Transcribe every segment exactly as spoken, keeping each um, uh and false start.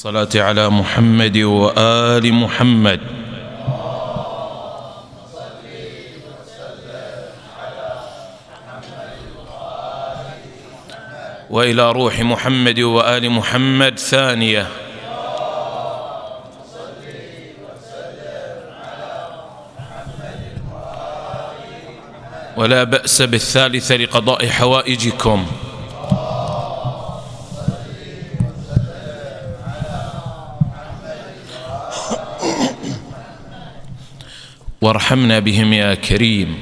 الصلاة على محمد وآل محمد. وإلى روح محمد وآل محمد ثانية. ولا بأس بالثالثة لقضاء حوائجكم. وارحمنا بهم يا كريم.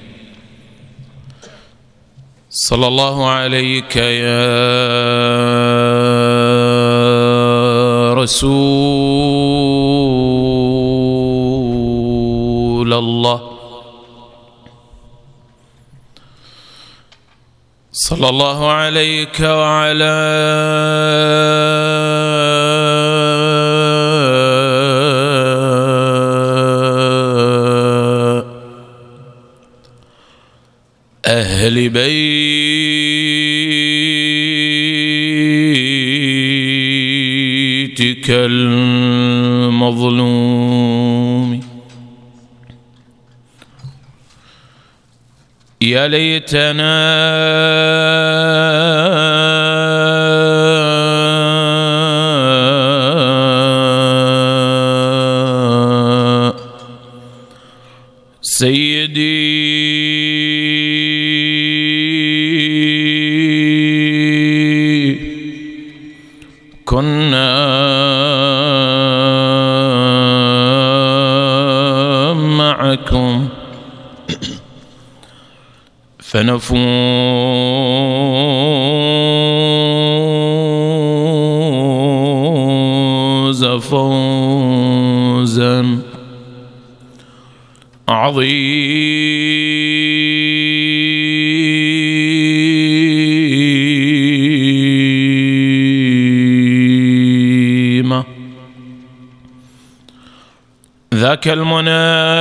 صلى الله عليك يا رسول الله. صلى الله عليك وعلى أهل بيتك المظلوم. يا ليتنا سيدي كنا معكم فنفوز فوزا عظيما. ذاك المنى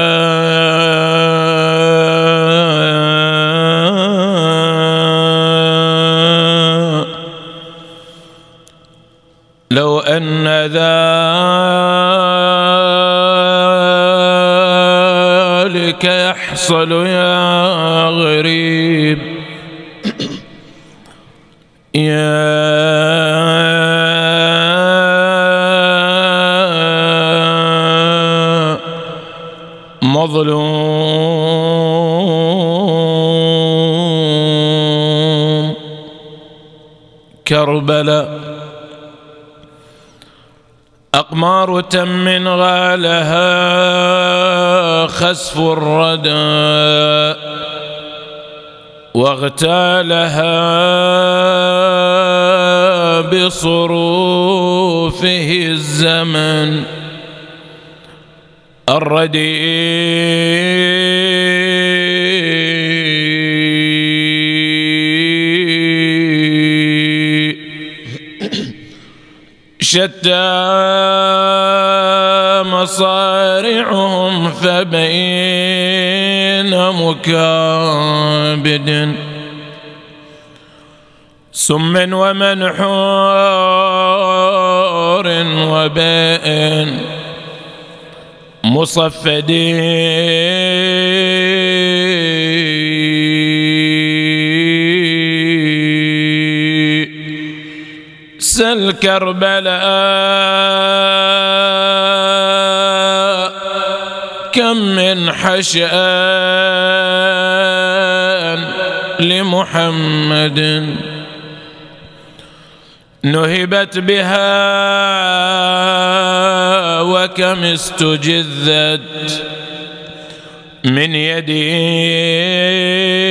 لو أن ذلك يحصل يا غريب يا مظلوم. كربلاء أقمار تم غالها خسف الردى واغتالها بصروفه الزمن الرديء. شتى مصارعهم فبين مكابد سم ومنحور وباء مصفد سل كربلاء كم من حشآن لمحمد نهبت بها وكم استجذت من يدي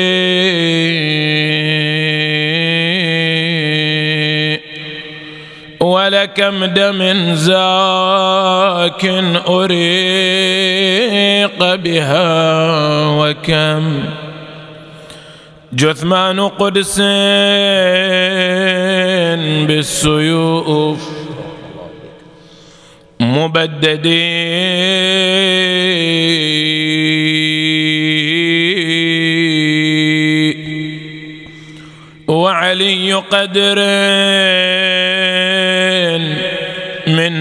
ولكم دم زاك أريق بها وكم جثمان قدس بالسيوف مبدد وعلي قدر من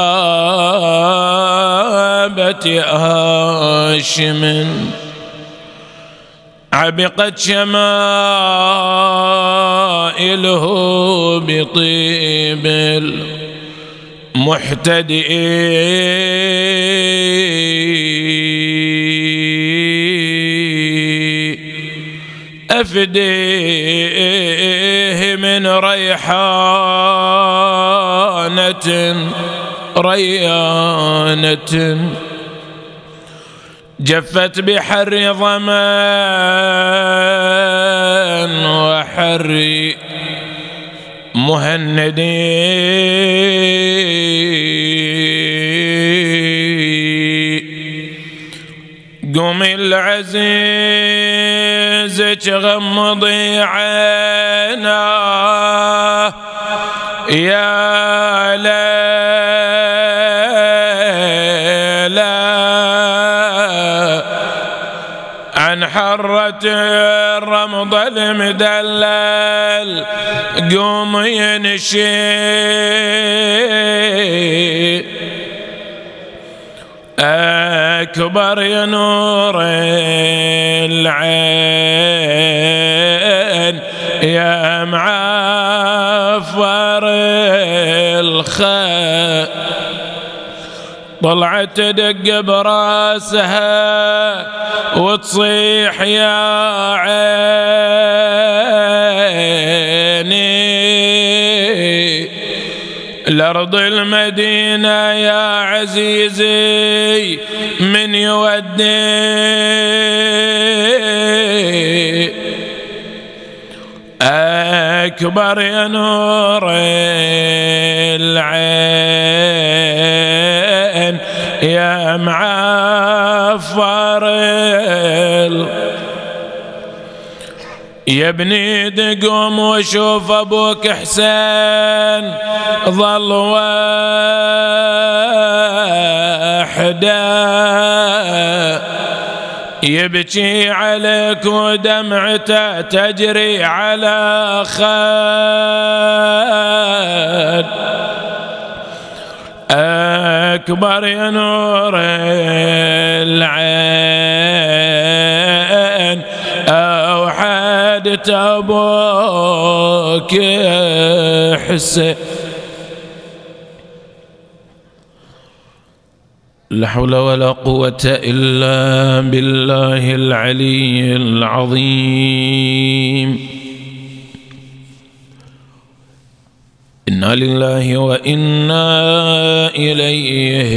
ذؤابة هاشم عبقت شمائله بطيب المحتدئ أفديه من ريحانة ريانة جفت بحر ظمان وحر مهند قوم العزيز غمضي عيناه يا ليلى عن حرة الرمض المدلل قوم ينشي أكبر يا نور العين يا معفر الخيل طلعت تدق براسها وتصيح يا عيني الأرض المدينة يا عزيزي من يودي أكبر يا نور العين يا معفر يا ابني تقوم وشوف ابوك حسين ظل وحده يبكي عليك ودمعته تجري على خد أكبر يا نور العين أوحدت أبوك حسين لا حول ولا قوة إلا بالله العلي العظيم. إنا لله وإنا إليه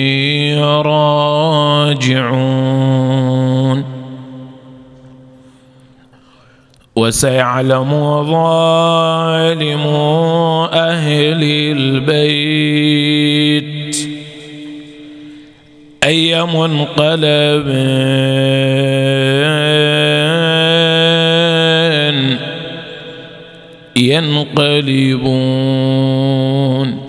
راجعون. وسيعلم ظالم أهل البيت أي منقلب ينقلبون.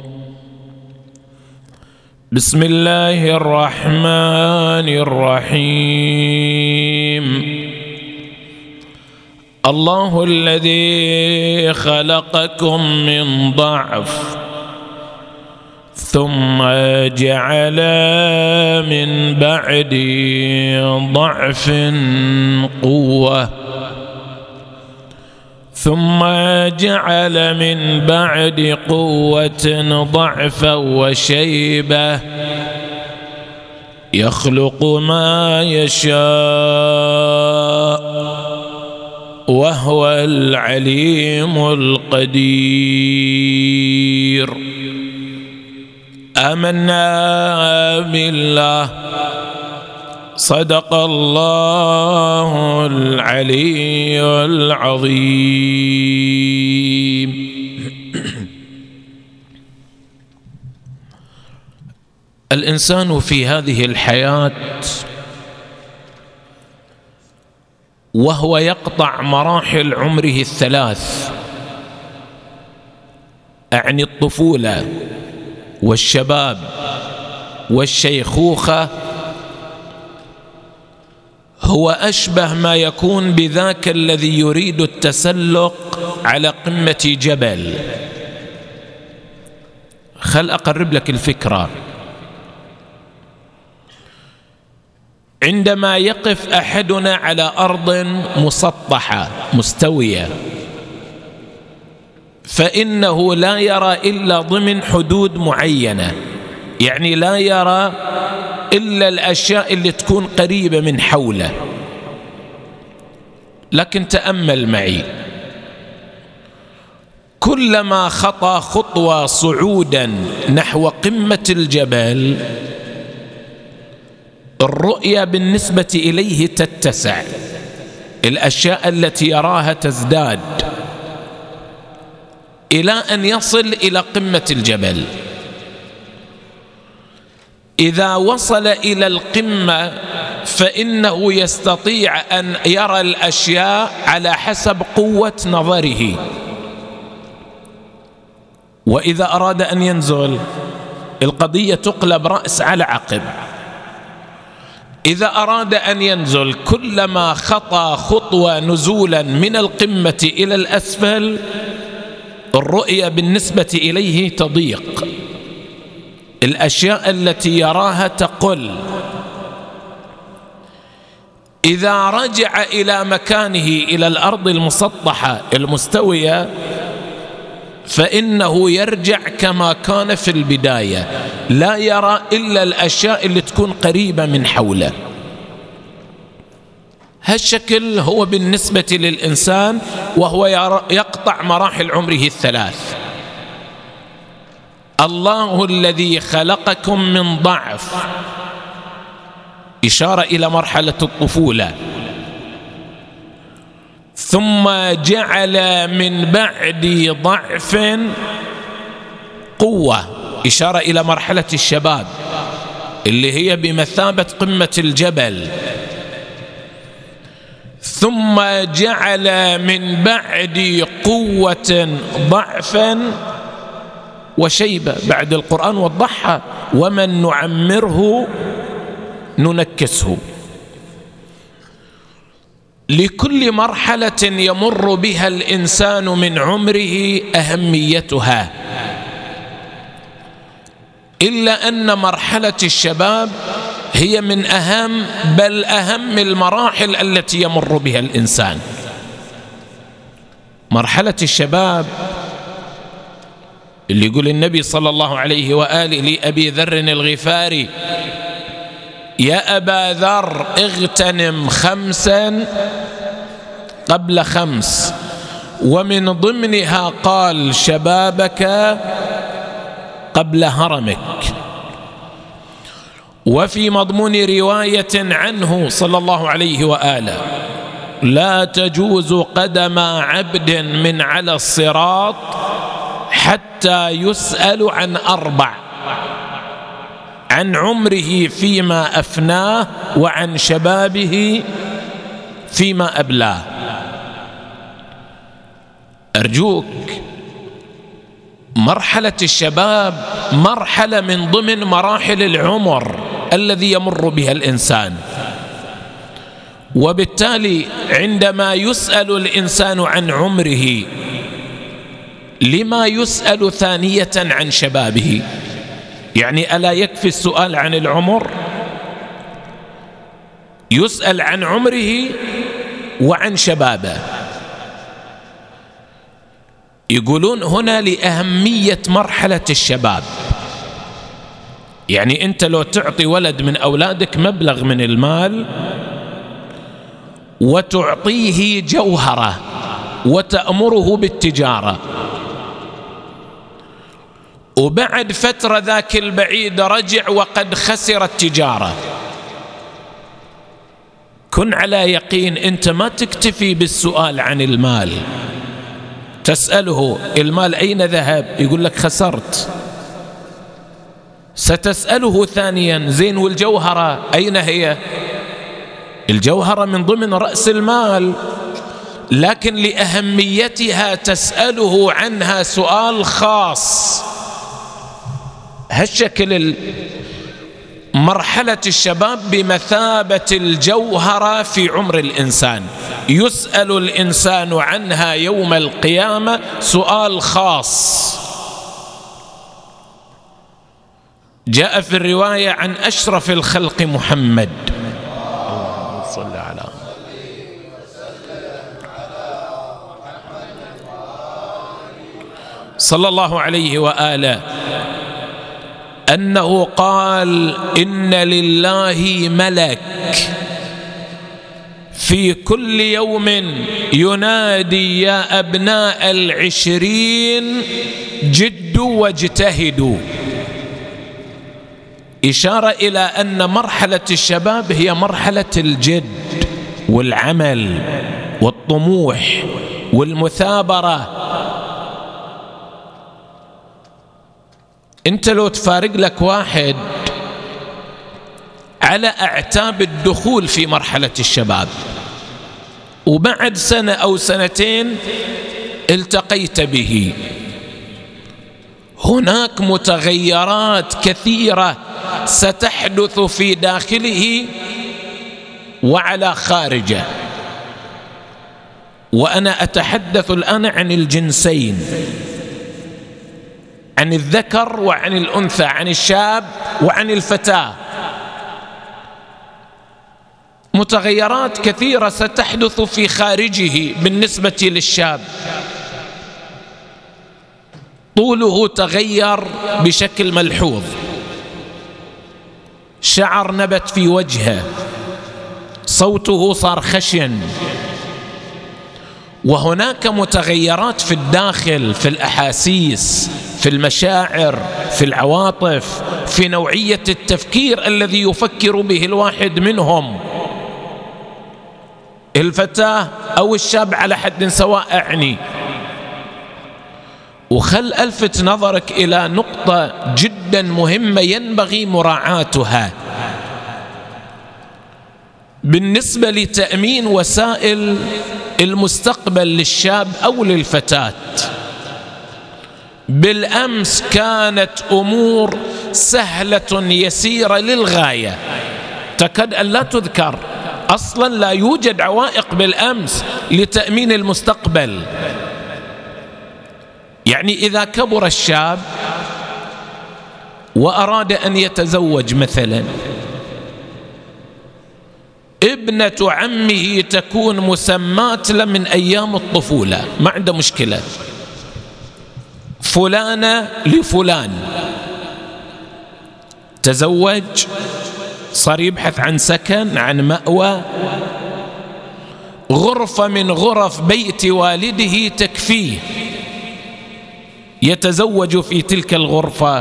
بسم الله الرحمن الرحيم. الله الذي خلقكم من ضعف ثم جعل من بعد ضعف قوة ثم جعل من بعد قوة ضعفا وشيبة يخلق ما يشاء وهو العليم القدير. آمنا بالله صدق الله العلي العظيم. الإنسان في هذه الحياة وهو يقطع مراحل عمره الثلاث، أعني الطفولة والشباب والشيخوخة، هو أشبه ما يكون بذاك الذي يريد التسلق على قمة جبل. خل أقرب لك الفكرة. عندما يقف أحدنا على أرض مسطحة مستوية فإنه لا يرى إلا ضمن حدود معينة، يعني لا يرى إلا الأشياء اللي تكون قريبة من حوله. لكن تأمل معي، كلما خطى خطوة صعودا نحو قمة الجبل الرؤية بالنسبة إليه تتسع، الأشياء التي يراها تزداد إلى أن يصل إلى قمة الجبل. إذا وصل إلى القمة فإنه يستطيع أن يرى الأشياء على حسب قوة نظره، وإذا أراد أن ينزل القضية تقلب رأس على عقب. إذا أراد أن ينزل كلما خطى خطوة نزولا من القمة إلى الأسفل الرؤية بالنسبة إليه تضيق، الأشياء التي يراها تقل. إذا رجع إلى مكانه إلى الأرض المسطحة المستوية فإنه يرجع كما كان في البداية، لا يرى إلا الأشياء اللي تكون قريبة من حوله. هالشكل هو بالنسبة للإنسان وهو يقطع مراحل عمره الثلاث. الله الذي خلقكم من ضعف، إشارة إلى مرحلة الطفولة، ثم جعل من بعد ضعف قوة، إشارة إلى مرحلة الشباب اللي هي بمثابة قمة الجبل، ثم جعل من بعد قوة ضعفا وشيبة. بعد القرآن وضحها: ومن نعمره ننكسه. لكل مرحلة يمر بها الإنسان من عمره أهميتها، إلا أن مرحلة الشباب هي من أهم بل أهم المراحل التي يمر بها الإنسان. مرحلة الشباب اللي يقول النبي صلى الله عليه وآله لأبي ذر الغفاري: يا أبا ذر اغتنم خمسا قبل خمس، ومن ضمنها قال: شبابك قبل هرمك. وفي مضمون رواية عنه صلى الله عليه وآله: لا تجوز قدم عبد من على الصراط حتى يسأل عن أربع: عن عمره فيما أفناه، وعن شبابه فيما أبلاه. أرجوك، مرحلة الشباب مرحلة من ضمن مراحل العمر الذي يمر بها الإنسان، وبالتالي عندما يسأل الإنسان عن عمره لما يسأل ثانية عن شبابه؟ يعني ألا يكفي السؤال عن العمر؟ يسأل عن عمره وعن شبابه. يقولون هنا لأهمية مرحلة الشباب. يعني أنت لو تعطي ولد من أولادك مبلغ من المال وتعطيه جوهرة وتأمره بالتجارة، وبعد فترة ذاك البعيد رجع وقد خسر التجارة، كن على يقين أنت ما تكتفي بالسؤال عن المال. تسأله: المال أين ذهب؟ يقول لك خسرت. ستسأله ثانيا: زين والجوهرة أين هي؟ الجوهرة من ضمن رأس المال، لكن لأهميتها تسأله عنها سؤال خاص. هالشكل مرحلة الشباب بمثابة الجوهرة في عمر الإنسان، يسأل الإنسان عنها يوم القيامة سؤال خاص. جاء في الرواية عن أشرف الخلق محمد صلى على صلى الله عليه وآله أنه قال: إن لله ملك في كل يوم ينادي يا أبناء العشرين جدوا واجتهدوا، إشارة إلى أن مرحلة الشباب هي مرحلة الجد والعمل والطموح والمثابرة. أنت لو تفارق لك واحد على أعتاب الدخول في مرحلة الشباب وبعد سنة أو سنتين التقيت به، هناك متغيرات كثيرة ستحدث في داخله وعلى خارجه. وأنا أتحدث الآن عن الجنسين، عن الذكر وعن الأنثى، عن الشاب وعن الفتاة. متغيرات كثيرة ستحدث في خارجه. بالنسبة للشاب طوله تغير بشكل ملحوظ، شعر نبت في وجهه، صوته صار خشن. وهناك متغيرات في الداخل، في الأحاسيس، في المشاعر، في العواطف، في نوعية التفكير الذي يفكر به الواحد منهم، الفتاة أو الشاب على حد سواء أعني. وخل ألفت نظرك إلى نقطة جدا مهمة ينبغي مراعاتها بالنسبة لتأمين وسائل المستقبل للشاب أو للفتاة. بالأمس كانت أمور سهلة يسيرة للغاية، تكاد أن لا تذكر، أصلا لا يوجد عوائق بالأمس لتأمين المستقبل. يعني إذا كبر الشاب وأراد أن يتزوج مثلا، ابنة عمه تكون مسماة له من أيام الطفولة، ما عنده مشكلة، فلانة لفلان. تزوج، صار يبحث عن سكن، عن مأوى، غرفة من غرف بيت والده تكفيه، يتزوج في تلك الغرفة.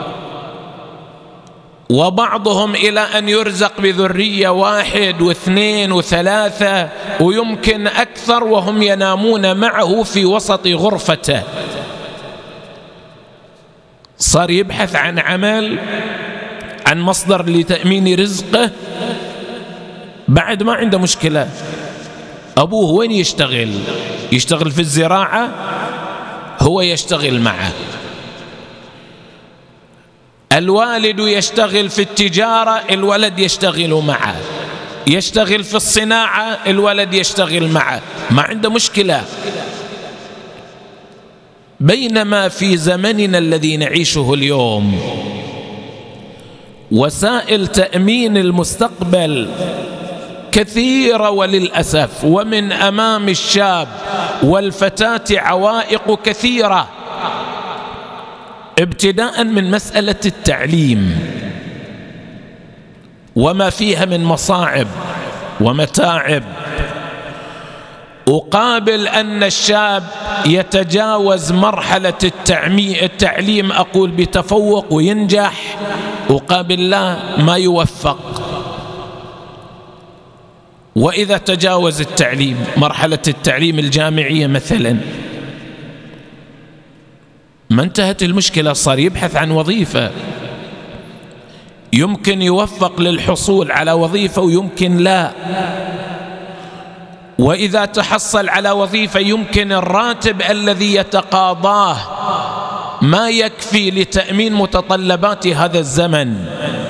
وبعضهم إلى أن يرزق بذرية واحد واثنين وثلاثة ويمكن أكثر، وهم ينامون معه في وسط غرفته. صار يبحث عن عمل، عن مصدر لتأمين رزقه، بعد ما عنده مشكلة. أبوه وين يشتغل؟ يشتغل في الزراعة، هو يشتغل معه. الوالد يشتغل في التجارة، الولد يشتغل معه. يشتغل في الصناعة، الولد يشتغل معه، ما عنده مشكلة. بينما في زمننا الذي نعيشه اليوم وسائل تأمين المستقبل كثيرة وللأسف، ومن أمام الشاب والفتاة عوائق كثيرة، ابتداء من مسألة التعليم وما فيها من مصاعب ومتاعب، أقابل أن الشاب يتجاوز مرحلة التعليم أقول بتفوق وينجح، أقابل لا، ما يوفق. وإذا تجاوز التعليم مرحلة التعليم الجامعية مثلا، ما انتهت المشكلة، صار يبحث عن وظيفة، يمكن يوفق للحصول على وظيفة ويمكن لا. وإذا تحصل على وظيفة يمكن الراتب الذي يتقاضاه ما يكفي لتأمين متطلبات هذا الزمن.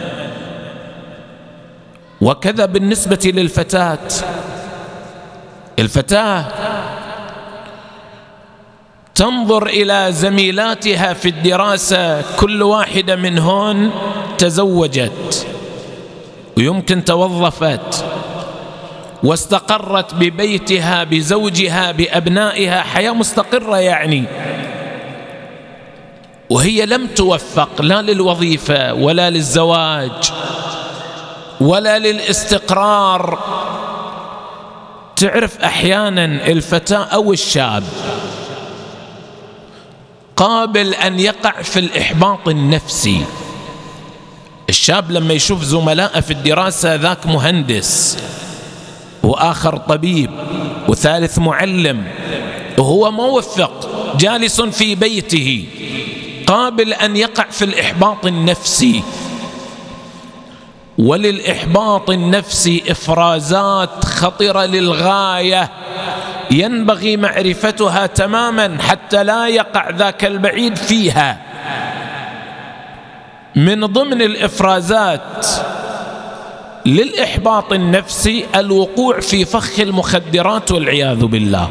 وكذا بالنسبة للفتاة. الفتاة تنظر إلى زميلاتها في الدراسة، كل واحدة من هون تزوجت ويمكن توظفت واستقرت ببيتها بزوجها بأبنائها حياة مستقرة يعني، وهي لم توفق لا للوظيفة ولا للزواج ولا للاستقرار. تعرف أحيانا الفتاة أو الشاب قابل أن يقع في الإحباط النفسي. الشاب لما يشوف زملاء في الدراسة ذاك مهندس وآخر طبيب وثالث معلم وهو موفق جالس في بيته، قابل أن يقع في الإحباط النفسي. وللإحباط النفسي إفرازات خطرة للغاية ينبغي معرفتها تماما حتى لا يقع ذاك البعيد فيها. من ضمن الإفرازات للإحباط النفسي الوقوع في فخ المخدرات والعياذ بالله.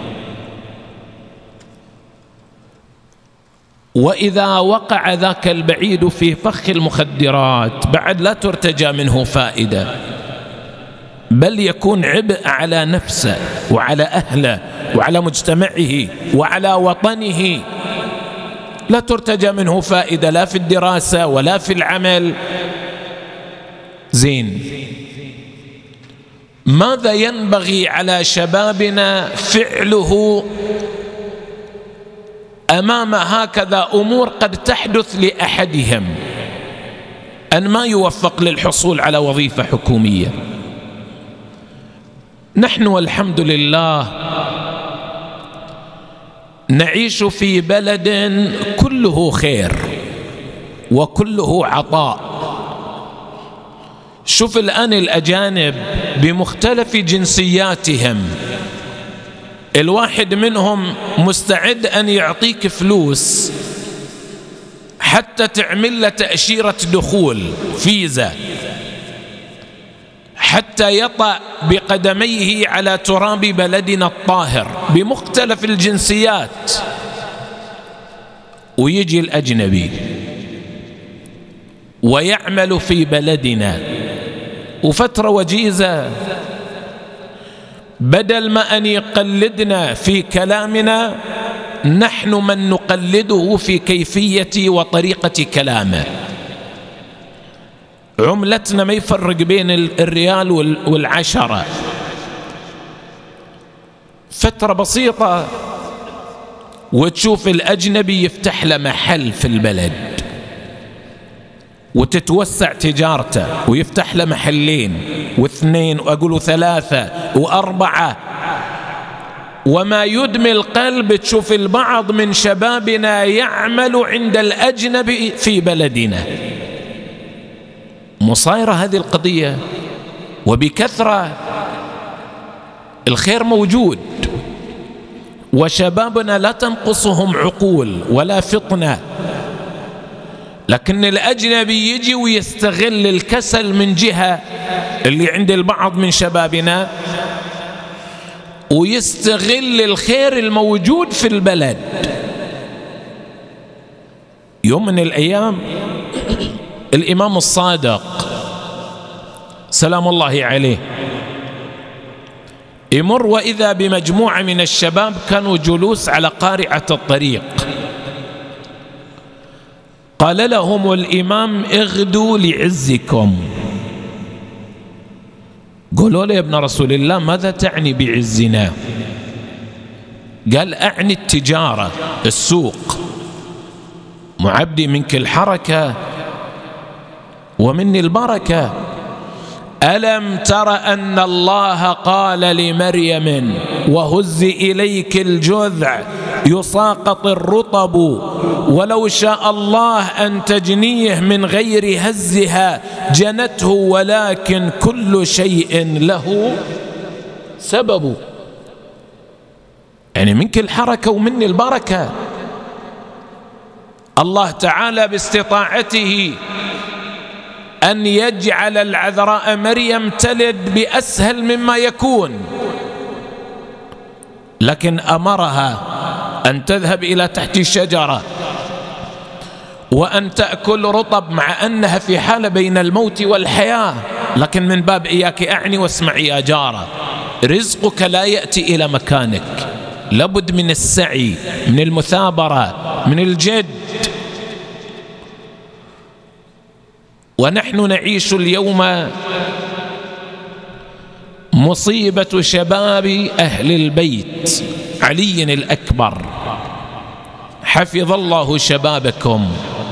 وإذا وقع ذاك البعيد في فخ المخدرات بعد لا ترتجى منه فائدة، بل يكون عبء على نفسه وعلى أهله وعلى مجتمعه وعلى وطنه، لا ترتجى منه فائدة لا في الدراسة ولا في العمل. زين، ماذا ينبغي على شبابنا فعله أمام هكذا أمور قد تحدث لأحدهم أن ما يوفق للحصول على وظيفة حكومية؟ نحن والحمد لله نعيش في بلد كله خير وكله عطاء. شوف الآن الأجانب بمختلف جنسياتهم، الواحد منهم مستعد أن يعطيك فلوس حتى تعمل له تأشيرة دخول فيزا، حتى يطأ بقدميه على تراب بلدنا الطاهر بمختلف الجنسيات. ويجي الأجنبي ويعمل في بلدنا وفترة وجيزة، بدل ما أن يقلدنا في كلامنا نحن من نقلده في كيفية وطريقة كلامه. عملتنا ما يفرق بين الريال والعشرة. فترة بسيطة وتشوف الأجنبي يفتح له محل في البلد وتتوسع تجارته ويفتح له محلين واثنين وأقول ثلاثة وأربعة. وما يدمي القلب تشوف البعض من شبابنا يعمل عند الأجنبي في بلدنا. مصايرة هذه القضية وبكثرة. الخير موجود وشبابنا لا تنقصهم عقول ولا فطنة، لكن الأجنبي يجي ويستغل الكسل من جهة اللي عند البعض من شبابنا، ويستغل الخير الموجود في البلد. يوم من الأيام الإمام الصادق سلام الله عليه يمر وإذا بمجموعة من الشباب كانوا جلوس على قارعة الطريق. قال لهم الإمام اغدوا لعزكم. قالوا له يا ابن رسول الله ماذا تعني بعزنا؟ قال أعني التجارة السوق، معبدي منك الحركة ومني البركة. ألم تر أن الله قال لمريم وهزي إليك الجذع يساقط الرطب ولو شاء الله أن تجنيه من غير هزها جنته ولكن كل شيء له سبب. يعني منك الحركة ومني البركة. الله تعالى باستطاعته أن يجعل العذراء مريم تلد بأسهل مما يكون، لكن أمرها أن تذهب إلى تحت الشجرة وأن تأكل رطب مع أنها في حالة بين الموت والحياة، لكن من باب إياك أعني واسمعي يا جارة، رزقك لا يأتي إلى مكانك، لابد من السعي، من المثابرة، من الجد. ونحن نعيش اليوم مصيبة شباب أهل البيت علي الأكبر، حفظ الله شبابكم،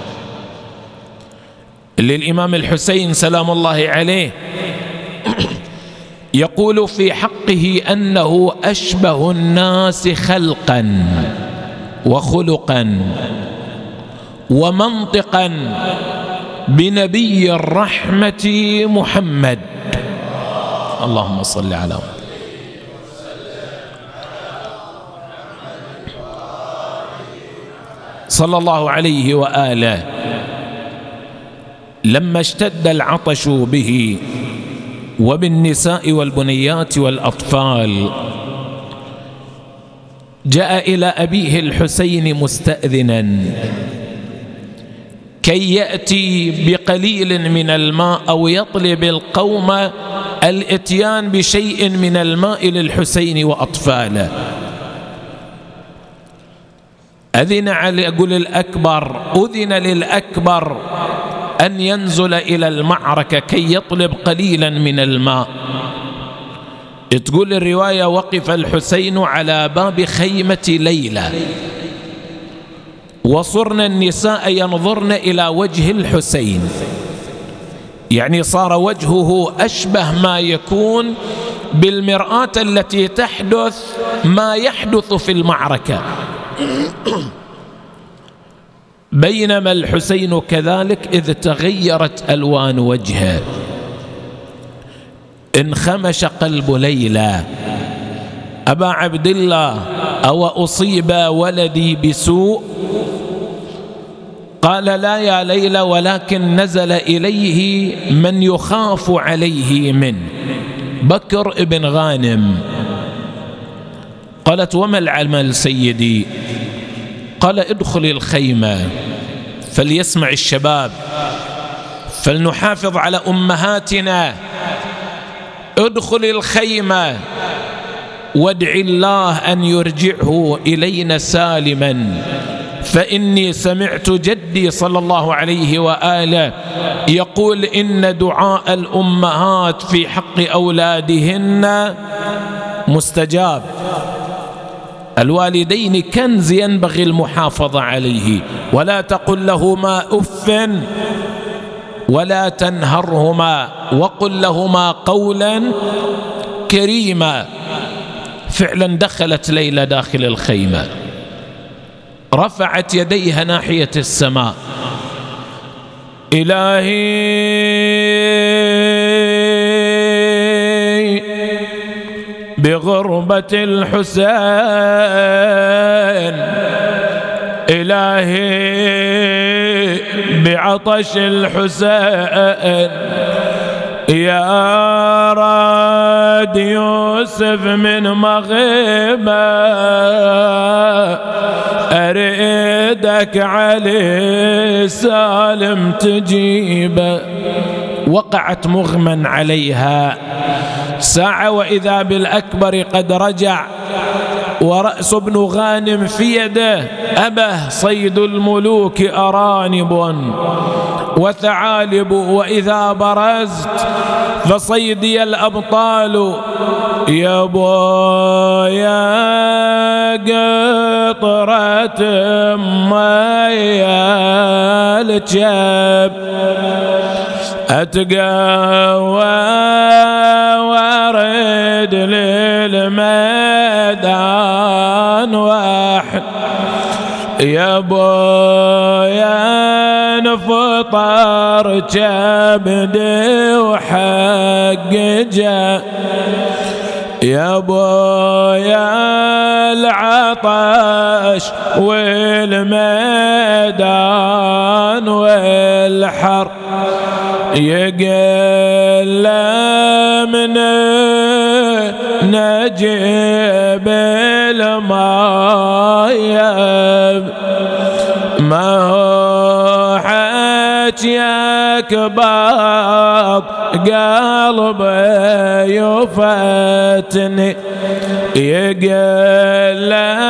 للإمام الحسين سلام الله عليه يقول في حقه أنه أشبه الناس خلقا وخلقا ومنطقا بنبي الرحمة محمد. اللهم صل على محمد. صلى الله عليه وآله. لما اشتد العطش به وبالنساء والبنيات والأطفال جاء إلى أبيه الحسين مستأذنا كي يأتي بقليل من الماء أو يطلب القوم الاتيان بشيء من الماء للحسين وأطفاله. أذن علي أقول الأكبر أذن للأكبر أن ينزل إلى المعركة كي يطلب قليلا من الماء. تقول الرواية وقف الحسين على باب خيمة ليلى وصرن النساء ينظرن إلى وجه الحسين، يعني صار وجهه أشبه ما يكون بالمرآة التي تحدث ما يحدث في المعركة. بينما الحسين كذلك إذ تغيرت ألوان وجهه، انخمش قلب ليلى. أبا عبد الله أو أصيب ولدي بسوء؟ قال لا يا ليلى، ولكن نزل إليه من يخاف عليه منه، بكر ابن غانم. قالت وما العمل سيدي؟ قال ادخل الخيمة فليسمع الشباب، فلنحافظ على أمهاتنا، ادخل الخيمة وادع الله أن يرجعه إلينا سالما، فإني سمعت جدي صلى الله عليه وآله يقول إن دعاء الأمهات في حق أولادهن مستجاب، الوالدين كنز ينبغي المحافظة عليه، ولا تقل لهما أف ولا تنهرهما وقل لهما قولا كريما. فعلا دخلت ليلى داخل الخيمة، رفعت يديها ناحية السماء، إلهي بغربة الحسين، إلهي بعطش الحسين، يا راد يوسف من مغيبة أريدك علي سالم تجيبه. وقعت مغمى عليها ساعة وإذا بالأكبر قد رجع ورأس ابن غانم في يده. أبه صيد الملوك أرانب وثعالب، وإذا برزت فصيدي الأبطال، يا بويا قطرة ميا الجب أتقوى وارد للميدان واحد، يا بويا نفطر كبدي وحق جا، يا بويا العطش والميدان والحر، يقل من نجيب الماء ما هو بكيك باب قلبي يفتني يقل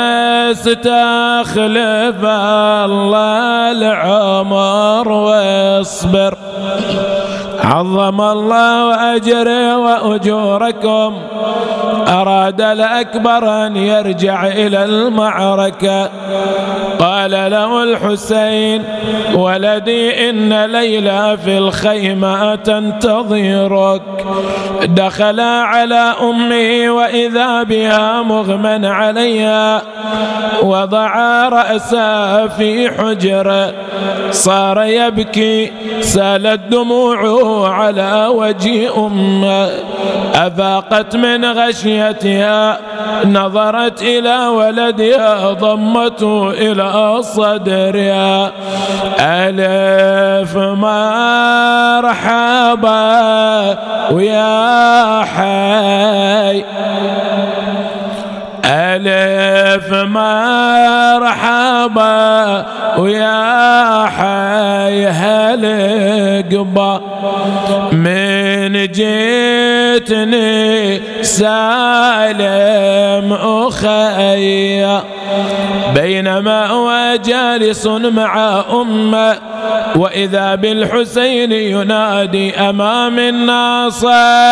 استخلف الله العمر واصبر. عظم الله أجري وأجوركم. أراد الأكبر أن يرجع إلى المعركة، قال له الحسين ولدي إن ليلى في الخيمة تنتظرك. دخل على أمه وإذا بها مغمى عليها، وضع رأسها في حجره، صار يبكي، سالت دموعه على وجه أمه. أفاقت من غشيتها، نظرت إلى ولدها، ضمته إلى صدرها. ألف مرحبا ويا حي، ألف مرحبا ويا حي هالقبا. من جيتني سالم أخي، بينما هو جالس مع أمه وإذا بالحسين ينادي أمام الناصر،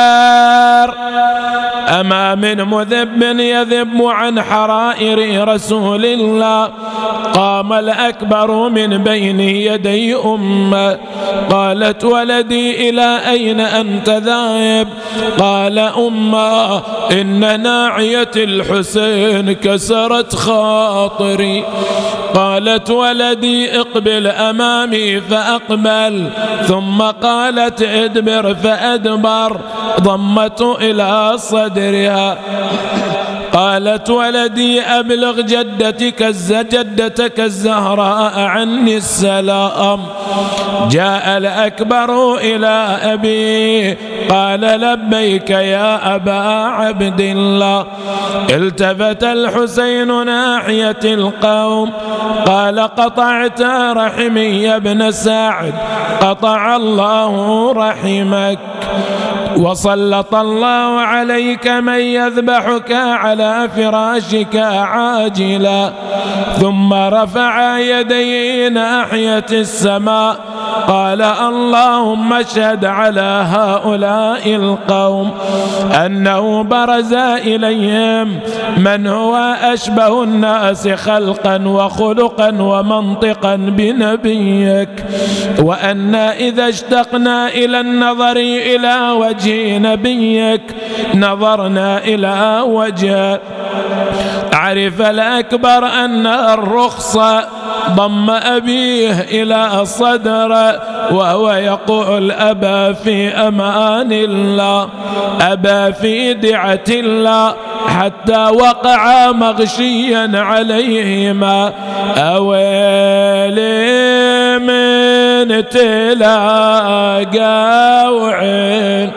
أما من مذب يذب عن حرائر رسول الله. قام الأكبر من بين يدي أمه، قالت ولدي إلى أين أنت ذاهب؟ قال أمه إن ناعية الحسين كسرت خاطري. قالت ولدي اقبل أمامي فأقبل، ثم قالت ادبر فأدبر، ضمته إلى صدرها. قالت ولدي أبلغ جدتك جدتك الزهراء عني السلام. جاء الأكبر إلى أبيه، قال لبيك يا أبا عبد الله. التفت الحسين ناحية القوم، قال قطعت رحمي يا ابن سعد، قطع الله رحمك، وسلط الله عليك من يذبحك على فراشك عاجلا. ثم رفع يديه ناحية السماء، قال اللهم اشهد على هؤلاء القوم أنه برز إليهم من هو أشبه الناس خلقا وخلقا ومنطقا بنبيك، وأن إذا اشتقنا إلى النظر إلى وجه نبيك نظرنا إلى وجه. عرف الأكبر أن الرخصة ضم أبيه إلى صدره وهو يقول أبا في أمان الله، أبا في دعة الله، حتى وقع مغشيا عليهما. أويلي من تلاقى وعين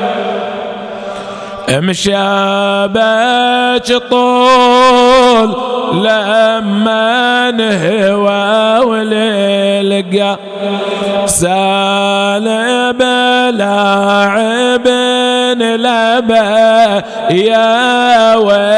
مشابك طول لما نهوى وللقى سالب لاعب لبا يا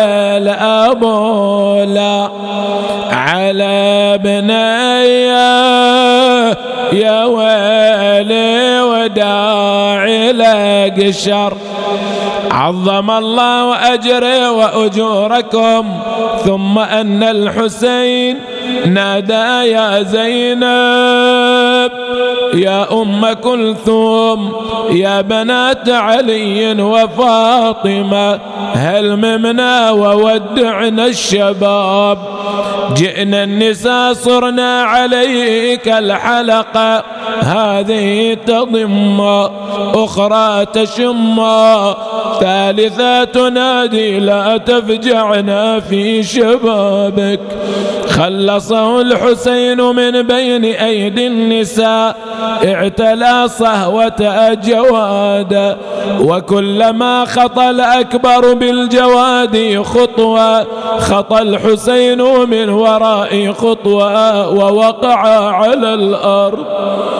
والأبولا على بنيا يا ويلي وداعي لك الشر. عظم الله أجري وأجوركم. ثم أن الحسين نادى يا زينب يا أم كلثوم يا بنات علي وفاطمة هل ممنا وودعنا الشباب، جئنا النساء صرنا عليك الحلقة، هذه تضم أخرى تشم ثالثة تنادي لا تفجعنا في شبابك. خلصه الحسين من بين أيدي النساء، اعتلى صهوة جواد، وكلما خطى الأكبر بالجواد خطوة خطى الحسين من وراء خطوة ووقع على الأرض.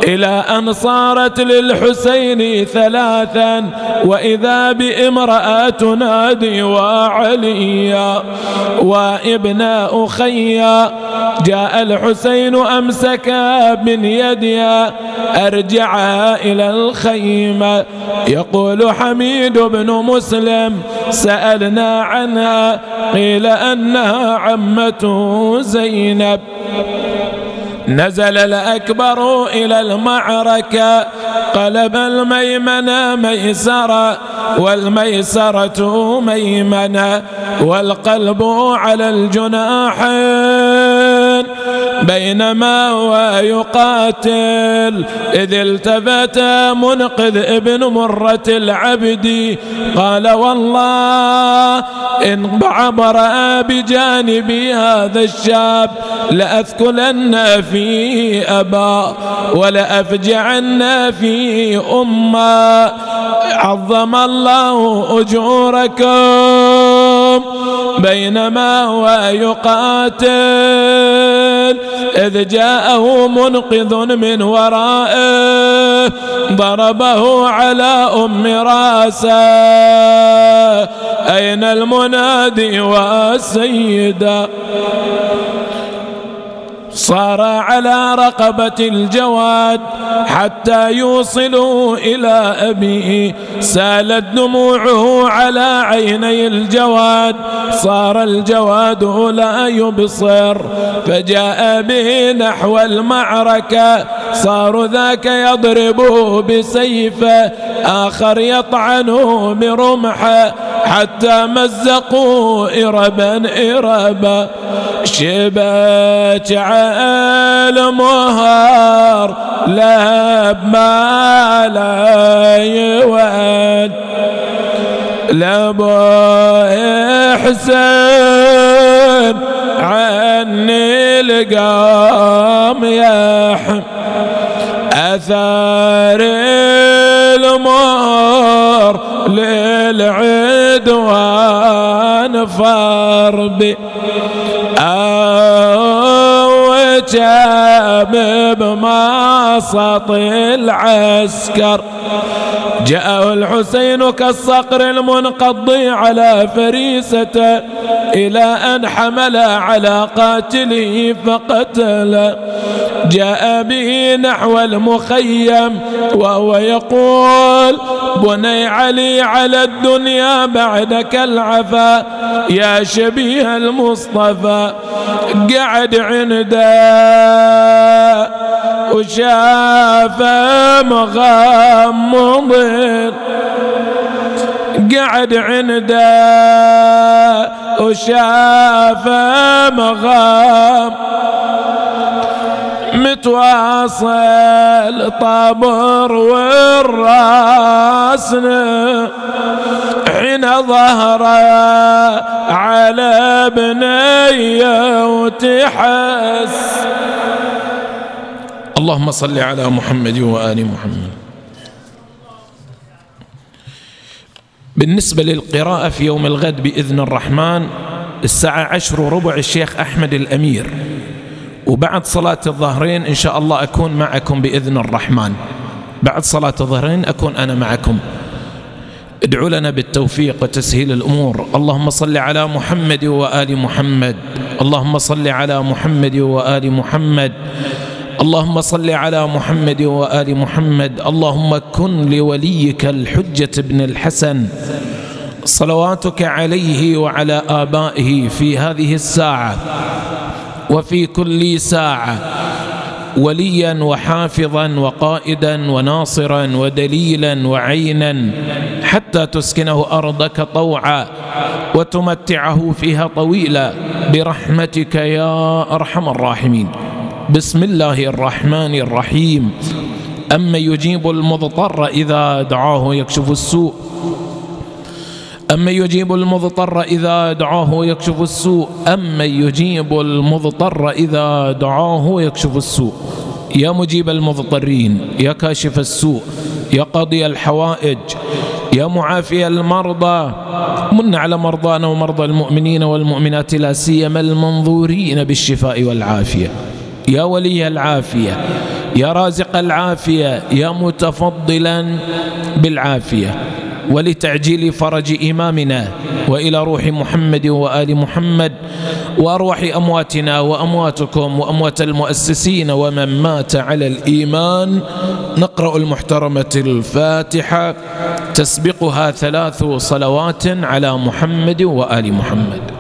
إلى أن صارت للحسين ثلاثا وإذا بامرأة تنادي وعليا وابن أخيا. جاء الحسين أمسك من يدها أرجعها إلى الخيمة. يقول حميد بن مسلم سألنا عنها قيل أنها عمته زينب. نزل الأكبر إلى المعركة قلب الميمنة ميسرة والميسرة ميمنة والقلب على الجناحين. بينما هو يقاتل إذ التفت منقذ ابن مرة العبد قال والله إن عبر بجانبي هذا الشاب لأثكلن فيه أبا ولأفجعن فيه أما عظم الله أجوركم. بينما هو يقاتل إذ جاءه منقذ من ورائه ضربه على أم راسه. أين المنادي والسيدة؟ صار على رقبة الجواد حتى يوصلوا إلى أبيه. سالت دموعه على عيني الجواد صار الجواد لا يبصر. فجاء به نحو المعركة صار ذاك يضربه بسيفه آخر يطعنه برمحه حتى مزقوا إربا إربا. شبت المهار لب ما لا يود لبو إحسان عني القام يحم أثار المهر للعدوان فربي جاب بماسط العسكر. جاءه الحسين كالصقر المنقض على فريسته إلى أن حمل على قاتله فقتل. جاء به نحو المخيم وهو يقول بني علي على الدنيا بعدك العفا يا شبيه المصطفى. قعد عنده وشاف مغمض قعد عنده وشاف مغام متواصل طابر والراسنا حين ظهر على بنيه وتحس. اللهم صل على محمد وآل محمد. بالنسبة للقراءة في يوم الغد بإذن الرحمن الساعة عشر وربع الشيخ أحمد الأمير، وبعد صلاة الظهرين إن شاء الله أكون معكم بإذن الرحمن. بعد صلاة الظهرين أكون أنا معكم. ادعوا لنا بالتوفيق وتسهيل الأمور. اللهم صل على محمد وآل محمد. اللهم صل على محمد وآل محمد. اللهم صل على محمد وآل محمد. اللهم كن لوليك الحجة بن الحسن صلواتك عليه وعلى آبائه في هذه الساعة وفي كل ساعة وليا وحافظا وقائدا وناصرا ودليلا وعينا حتى تسكنه أرضك طوعا وتمتعه فيها طويلا برحمتك يا أرحم الراحمين. بسم الله الرحمن الرحيم. أما يجيب المضطر إذا دعاه يكشف السوء أما يجيب المضطر إذا دعاه يكشف السوء أما يجيب المضطر إذا دعاه يكشف السوء. يا مجيب المضطرين، يا كاشف السوء، يا قاضي الحوائج، يا معافي المرضى، من على مرضانا ومرضى المؤمنين والمؤمنات لا سيما المنظورين بالشفاء والعافية. يا ولي العافية، يا رازق العافية يا متفضلا بالعافية، ولتعجيل فرج إمامنا، وإلى روح محمد وآل محمد، وأرواح أمواتنا وأمواتكم وأموات المؤسسين ومن مات على الإيمان. نقرأ المحترمة الفاتحة تسبقها ثلاث صلوات على محمد وآل محمد.